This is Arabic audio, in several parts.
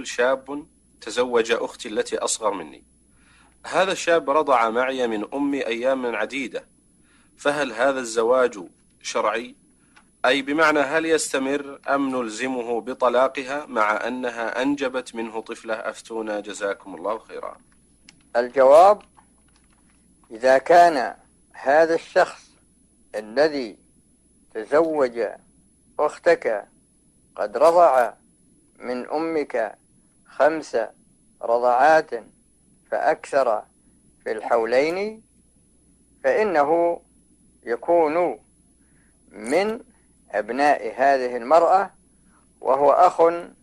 يقول شاب تزوج أختي التي أصغر مني. هذا الشاب رضع معي من أمي أيام عديدة، فهل هذا الزواج شرعي؟ أي بمعنى هل يستمر أم نلزمه بطلاقها مع أنها أنجبت منه طفلة؟ أفتونا جزاكم الله خيرا. الجواب: إذا كان هذا الشخص الذي تزوج أختك قد رضع من أمك 5 رضعات فأكثر في الحولين، فإنه يكون من أبناء هذه المرأة، وهو أخ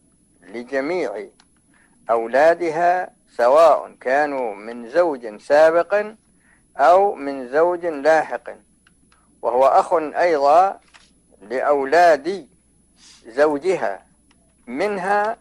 لجميع أولادها، سواء كانوا من زوج سابق أو من زوج لاحق، وهو أخ أيضا لأولاد زوجها منها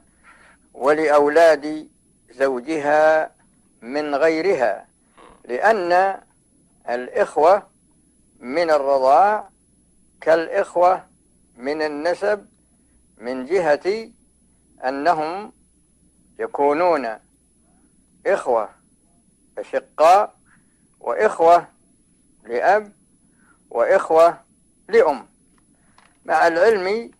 ولأولاد زوجها من غيرها، لأن الإخوة من الرضاع كالإخوة من النسب، من جهة أنهم يكونون إخوة أشقاء، وإخوة لأب، وإخوة لأم، مع العلم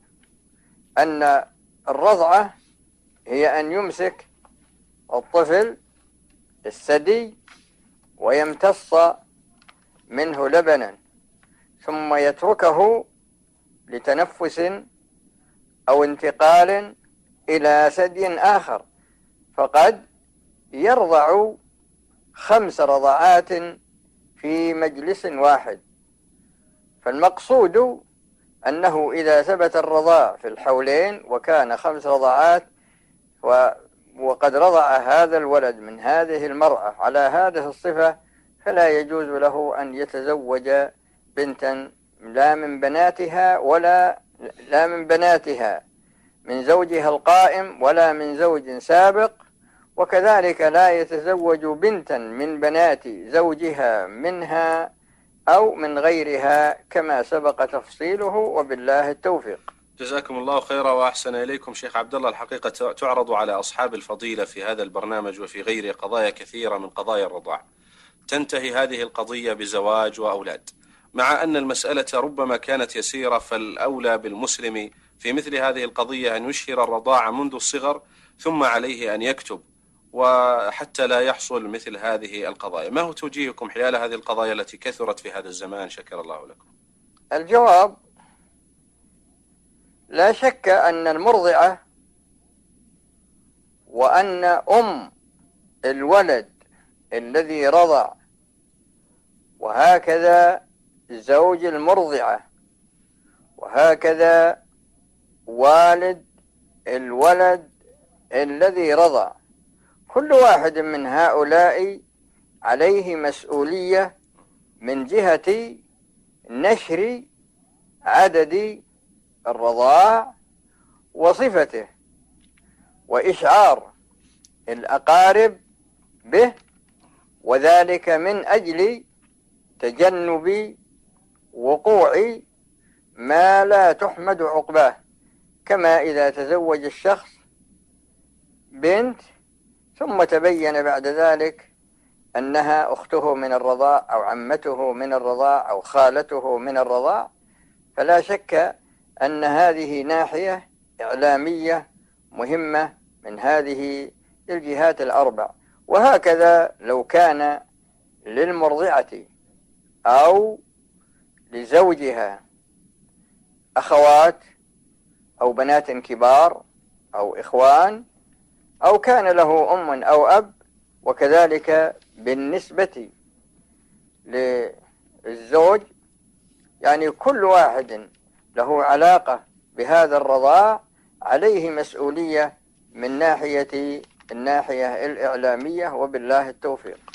أن الرضعة هي أن يمسك الطفل الثدي ويمتص منه لبنا ثم يتركه لتنفس أو انتقال إلى ثدي آخر، فقد يرضع 5 رضعات في مجلس واحد. فالمقصود أنه إذا ثبت الرضاع في الحولين وكان 5 رضعات وقد رضع هذا الولد من هذه المرأة على هذه الصفة، فلا يجوز له أن يتزوج بنتا لا من بناتها ولا من بناتها من زوجها القائم ولا من زوج سابق، وكذلك لا يتزوج بنتا من بنات زوجها منها أو من غيرها كما سبق تفصيله، وبالله التوفيق. جزاكم الله خيرا وأحسن إليكم شيخ عبد الله. الحقيقة تعرض على أصحاب الفضيلة في هذا البرنامج وفي غيره قضايا كثيرة من قضايا الرضاع، تنتهي هذه القضية بزواج وأولاد، مع أن المسألة ربما كانت يسيرة، فالأولى بالمسلم في مثل هذه القضية أن يشهر الرضاعة منذ الصغر، ثم عليه أن يكتب، وحتى لا يحصل مثل هذه القضايا. ما هو توجيهكم حيال هذه القضايا التي كثرت في هذا الزمان؟ شكر الله لكم. الجواب: لا شك أن المرضعة وأن أم الولد الذي رضع، وهكذا زوج المرضعة، وهكذا والد الولد الذي رضع، كل واحد من هؤلاء عليه مسؤولية من جهة نشر عدد الرضاع وصفته، وإشعار الأقارب به، وذلك من أجل تجنب وقوع ما لا تحمد عقباه، كما إذا تزوج الشخص بنت ثم تبين بعد ذلك أنها أخته من الرضاع أو عمته من الرضاع أو خالته من الرضاع، فلا شك أن هذه ناحية إعلامية مهمة من هذه الجهات الأربع. وهكذا لو كان للمرضعة أو لزوجها أخوات أو بنات كبار أو إخوان، أو كان له أم أو أب، وكذلك بالنسبة للزوج، يعني كل واحد له علاقة بهذا الرضاع عليه مسؤولية من الناحية الإعلامية، وبالله التوفيق.